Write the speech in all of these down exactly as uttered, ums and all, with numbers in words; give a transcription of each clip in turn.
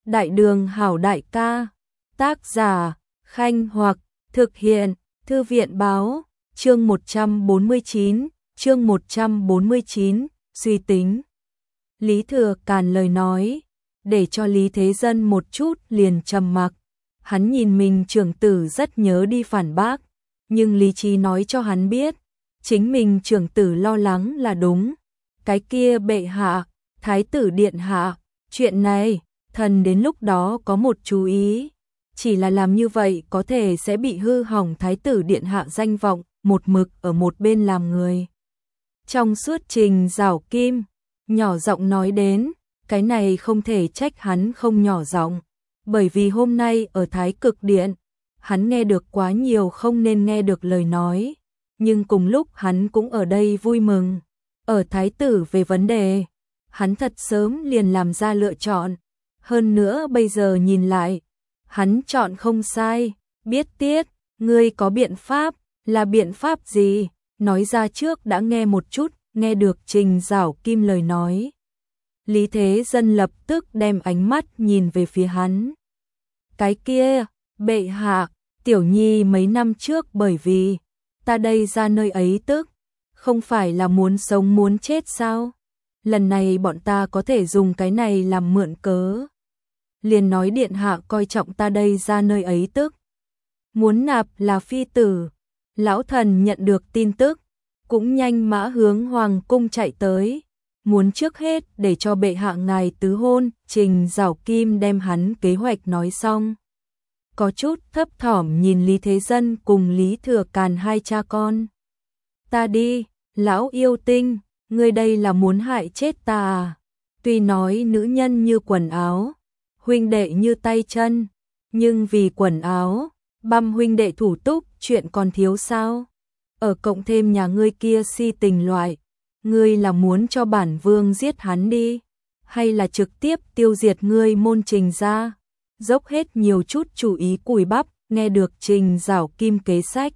Đại đường hảo đại ca. Tác giả, Khanh Hoặc, thực hiện, Thư viện Báo, chương một trăm bốn mươi chín, chương một trăm bốn mươi chín, suy tính. Lý Thừa Càn lời nói, để cho Lý Thế Dân một chút liền trầm mặc. Hắn nhìn mình trưởng tử rất nhớ đi phản bác, nhưng lý trí nói cho hắn biết, chính mình trưởng tử lo lắng là đúng. Cái kia bệ hạ, thái tử điện hạ, chuyện này, thần đến lúc đó có một chú ý. Chỉ là làm như vậy có thể sẽ bị hư hỏng thái tử điện hạ danh vọng, một mực ở một bên làm người. Trong suốt trình Giảo Kim, nhỏ giọng nói đến, cái này không thể trách hắn không nhỏ giọng, bởi vì hôm nay ở Thái Cực Điện, hắn nghe được quá nhiều không nên nghe được lời nói, nhưng cùng lúc hắn cũng ở đây vui mừng. Ở thái tử về vấn đề, hắn thật sớm liền làm ra lựa chọn, hơn nữa bây giờ nhìn lại, hắn chọn không sai. Biết tiết, ngươi có biện pháp, là biện pháp gì? Nói ra trước đã nghe một chút, nghe được trình Giảo Kim lời nói. Lý Thế Dân lập tức đem ánh mắt nhìn về phía hắn. Cái kia, bệ hạ, tiểu nhi mấy năm trước bởi vì ta đây ra nơi ấy tức, không phải là muốn sống muốn chết sao? Lần này bọn ta có thể dùng cái này làm mượn cớ. Liền nói điện hạ coi trọng ta đây ra nơi ấy tức. Muốn nạp là phi tử. Lão thần nhận được tin tức, cũng nhanh mã hướng hoàng cung chạy tới. Muốn trước hết để cho bệ hạ ngài tứ hôn, trình Giảo Kim đem hắn kế hoạch nói xong. Có chút thấp thỏm nhìn Lý Thế Dân cùng Lý Thừa Càn hai cha con. Ta đi, lão yêu tinh, ngươi đây là muốn hại chết ta à? Tuy nói nữ nhân như quần áo, huynh đệ như tay chân, nhưng vì quần áo, băm huynh đệ thủ túc chuyện còn thiếu sao? Ở cộng thêm nhà ngươi kia si tình loại, ngươi là muốn cho bản vương giết hắn đi, hay là trực tiếp tiêu diệt ngươi môn trình ra? Dốc hết nhiều chút chủ ý cùi bắp, nghe được trình Giảo Kim kế sách.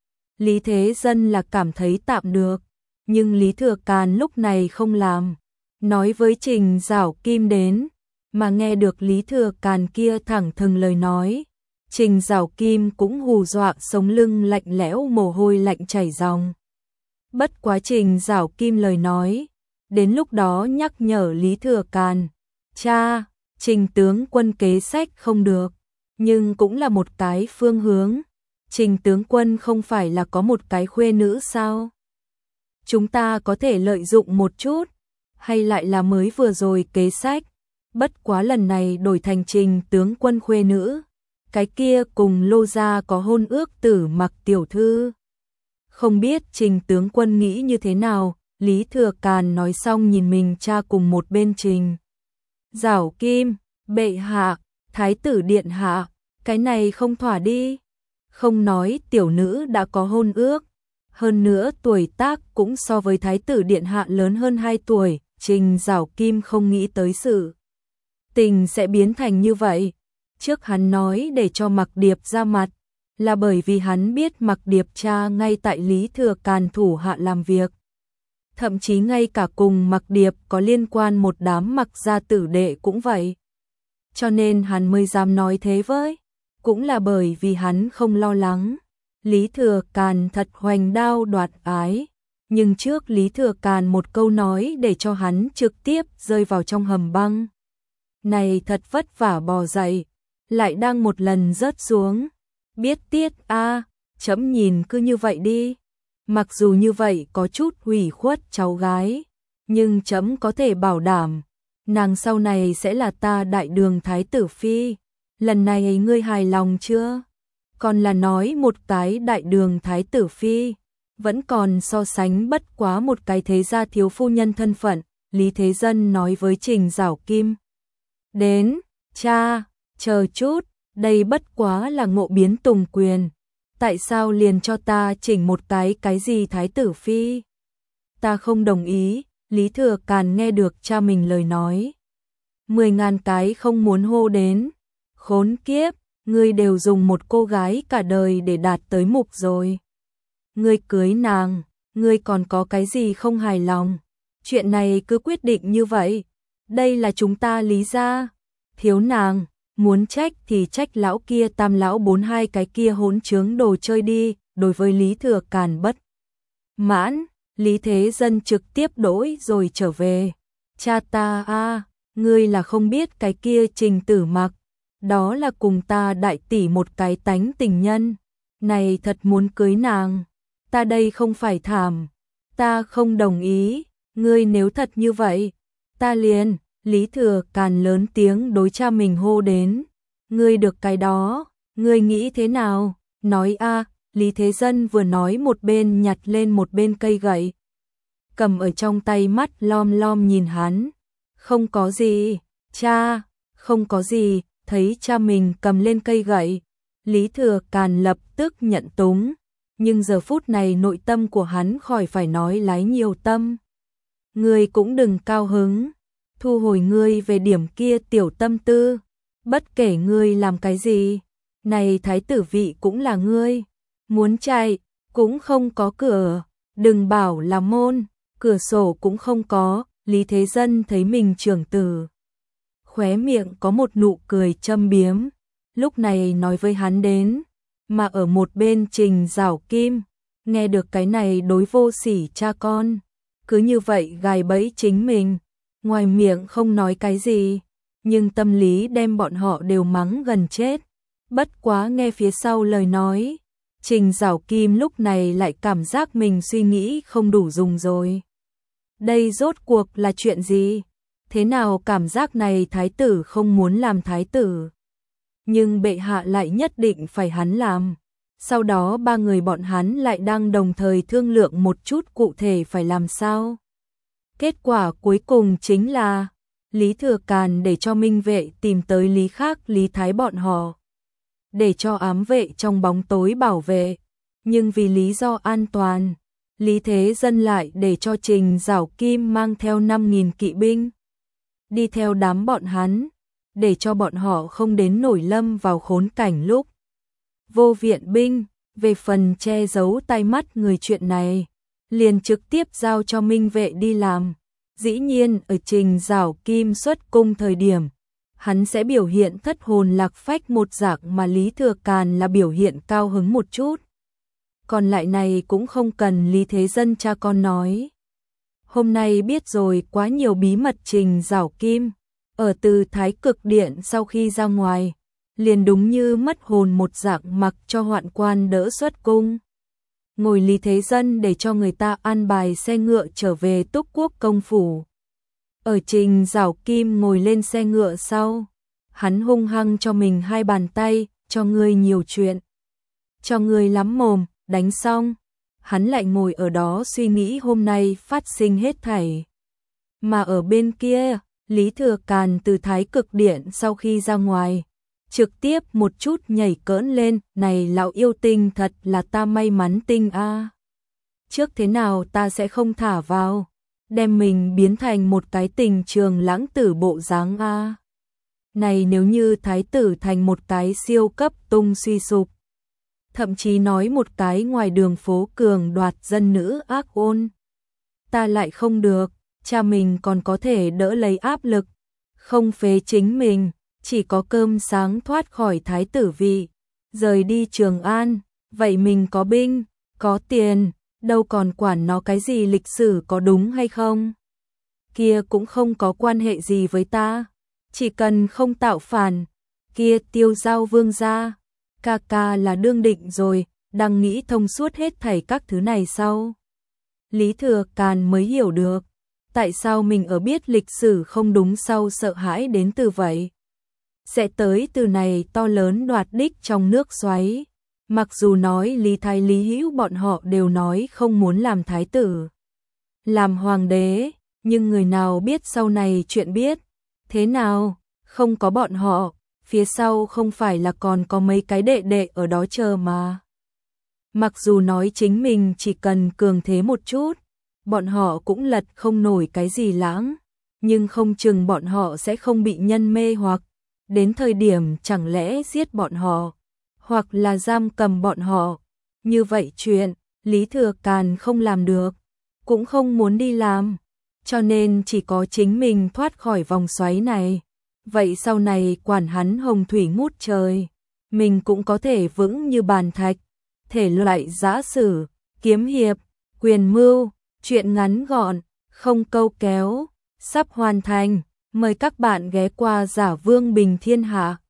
Lý Thế Dân là cảm thấy tạm được, nhưng Lý Thừa Càn lúc này không làm. Nói với trình Giảo Kim đến, mà nghe được Lý Thừa Càn kia thẳng thừng lời nói. Trình Giảo Kim cũng hù dọa sống lưng lạnh lẽo mồ hôi lạnh chảy ròng. Bất quá trình Giảo Kim lời nói, đến lúc đó nhắc nhở Lý Thừa Càn. Cha, trình tướng quân kế sách không được, nhưng cũng là một cái phương hướng. Trình tướng quân không phải là có một cái khuê nữ sao? Chúng ta có thể lợi dụng một chút, hay lại là mới vừa rồi kế sách, bất quá lần này đổi thành trình tướng quân khuê nữ. Cái kia cùng Lô gia có hôn ước Tử Mặc tiểu thư. Không biết trình tướng quân nghĩ như thế nào, Lý Thừa Càn nói xong nhìn mình cha cùng một bên trình Giảo Kim, bệ hạ, thái tử điện hạ, cái này không thỏa đi. Không nói tiểu nữ đã có hôn ước, hơn nữa tuổi tác cũng so với thái tử điện hạ lớn hơn hai tuổi, trình Giảo Kim không nghĩ tới sự tình sẽ biến thành như vậy. Trước hắn nói để cho Mặc Điệp ra mặt, là bởi vì hắn biết Mặc Điệp cha ngay tại Lý Thừa Càn thủ hạ làm việc. Thậm chí ngay cả cùng Mặc Điệp có liên quan một đám Mặc gia tử đệ cũng vậy. Cho nên hắn mới dám nói thế với. Cũng là bởi vì hắn không lo lắng Lý Thừa Càn thật hoành đao đoạt ái. Nhưng trước Lý Thừa Càn một câu nói để cho hắn trực tiếp rơi vào trong hầm băng. Này thật vất vả bò dậy, lại đang một lần rớt xuống. Biết tiết a, à, chấm nhìn cứ như vậy đi. Mặc dù như vậy có chút hủy khuất cháu gái, nhưng chấm có thể bảo đảm, nàng sau này sẽ là ta đại đường thái tử phi. Lần này ngươi hài lòng chưa? Còn là nói một cái đại đường thái tử phi, vẫn còn so sánh bất quá một cái thế gia thiếu phu nhân thân phận. Lý Thế Dân nói với trình Giảo Kim. Đến, cha, chờ chút, đây bất quá là ngộ biến tùng quyền. Tại sao liền cho ta chỉnh một cái cái gì thái tử phi? Ta không đồng ý. Lý Thừa Càn nghe được cha mình lời nói. Mười ngàn cái không muốn hô đến. Khốn kiếp, ngươi đều dùng một cô gái cả đời để đạt tới mục rồi. Ngươi cưới nàng, ngươi còn có cái gì không hài lòng? Chuyện này cứ quyết định như vậy. Đây là chúng ta Lý gia. thiếu nàng, muốn trách thì trách lão kia tam lão bốn hai cái kia hỗn trướng đồ chơi đi, đối với Lý Thừa Càn bất mãn, Lý Thế Dân trực tiếp đổi rồi trở về. Cha ta a, ngươi là không biết cái kia Trình Tử Mặc, đó là cùng ta đại tỷ một cái tánh tình nhân, này thật muốn cưới nàng, ta đây không phải thảm, ta không đồng ý, ngươi nếu thật như vậy, ta liền, Lý Thừa Càn lớn tiếng đối cha mình hô đến, ngươi được cái đó, ngươi nghĩ thế nào, nói a. Lý Thế Dân vừa nói một bên nhặt lên một bên cây gậy, cầm ở trong tay mắt lom lom nhìn hắn, không có gì, cha, không có gì, thấy cha mình cầm lên cây gậy, Lý Thừa Càn lập tức nhận túng, nhưng giờ phút này nội tâm của hắn khỏi phải nói lái nhiều tâm. Ngươi cũng đừng cao hứng, thu hồi ngươi về điểm kia tiểu tâm tư, bất kể ngươi làm cái gì, này thái tử vị cũng là ngươi. Muốn chạy, cũng không có cửa, đừng bảo là môn, cửa sổ cũng không có, Lý Thế Dân thấy mình trưởng tử. Khóe miệng có một nụ cười châm biếm, lúc này nói với hắn đến, mà ở một bên Trình Giảo Kim, nghe được cái này đối vô sỉ cha con, cứ như vậy gài bẫy chính mình, ngoài miệng không nói cái gì, nhưng tâm lý đem bọn họ đều mắng gần chết, bất quá nghe phía sau lời nói. Trình Giảo Kim lúc này lại cảm giác mình suy nghĩ không đủ dùng rồi. Đây rốt cuộc là chuyện gì? Thế nào cảm giác này thái tử không muốn làm thái tử? Nhưng bệ hạ lại nhất định phải hắn làm. Sau đó ba người bọn hắn lại đang đồng thời thương lượng một chút cụ thể phải làm sao. Kết quả cuối cùng chính là Lý Thừa Càn để cho minh vệ tìm tới Lý Khác Lý Thái bọn họ. Để cho ám vệ trong bóng tối bảo vệ, nhưng vì lý do an toàn, Lý Thế Dân lại để cho Trình Giảo Kim mang theo năm nghìn kỵ binh, đi theo đám bọn hắn, để cho bọn họ không đến nổi lâm vào khốn cảnh lúc vô viện binh. Về phần che giấu tai mắt người chuyện này, liền trực tiếp giao cho minh vệ đi làm. Dĩ nhiên ở Trình Giảo Kim xuất cung thời điểm, hắn sẽ biểu hiện thất hồn lạc phách một dạng mà Lý Thừa Càn là biểu hiện cao hứng một chút. Còn lại này cũng không cần Lý Thế Dân cha con nói. Hôm nay biết rồi quá nhiều bí mật. Trình Giảo Kim, ở từ Thái Cực Điện sau khi ra ngoài, liền đúng như mất hồn một dạng mặc cho hoạn quan đỡ xuất cung. Ngồi Lý Thế Dân để cho người ta an bài xe ngựa trở về Túc Quốc công phủ. Ở Trình Giảo Kim ngồi lên xe ngựa sau, hắn hung hăng cho mình hai bàn tay, cho ngươi nhiều chuyện, cho ngươi lắm mồm, đánh xong, hắn lại ngồi ở đó suy nghĩ hôm nay phát sinh hết thảy. Mà ở bên kia, Lý Thừa Càn từ Thái Cực Điện sau khi ra ngoài, trực tiếp một chút nhảy cỡn lên, này lão yêu tinh thật là ta may mắn tinh a. Trước thế nào ta sẽ không thả vào, đem mình biến thành một cái tình trường lãng tử bộ dáng a. Này nếu như thái tử thành một cái siêu cấp tung suy sụp, thậm chí nói một cái ngoài đường phố cường đoạt dân nữ ác ôn, ta lại không được, cha mình còn có thể đỡ lấy áp lực, không phế chính mình, chỉ có cơm sáng thoát khỏi thái tử vị, rời đi Trường An, vậy mình có binh, có tiền, đâu còn quản nó cái gì lịch sử có đúng hay không. Kia cũng không có quan hệ gì với ta, chỉ cần không tạo phản, kia Tiêu Giao vương gia, ca ca là đương định rồi, đang nghĩ thông suốt hết thảy các thứ này sau. Lý Thừa Càn mới hiểu được, tại sao mình ở biết lịch sử không đúng sau sợ hãi đến từ vậy. Sẽ tới từ này to lớn đoạt đích trong nước xoáy. Mặc dù nói Lý Thái Lý Hữu bọn họ đều nói không muốn làm thái tử, làm hoàng đế, nhưng người nào biết sau này chuyện biết. Thế nào, không có bọn họ, phía sau không phải là còn có mấy cái đệ đệ ở đó chờ mà. Mặc dù nói chính mình chỉ cần cường thế một chút, bọn họ cũng lật không nổi cái gì lãng, nhưng không chừng bọn họ sẽ không bị nhân mê hoặc, đến thời điểm chẳng lẽ giết bọn họ, hoặc là giam cầm bọn họ. Như vậy chuyện, Lý Thừa Càn không làm được, cũng không muốn đi làm, cho nên chỉ có chính mình thoát khỏi vòng xoáy này. vậy sau này quản hắn hồng thủy ngút trời, mình cũng có thể vững như bàn thạch. Thể loại giã sử, kiếm hiệp, quyền mưu, truyện ngắn gọn, không câu kéo, sắp hoàn thành. Mời các bạn ghé qua Giả Vương Bình Thiên Hạ.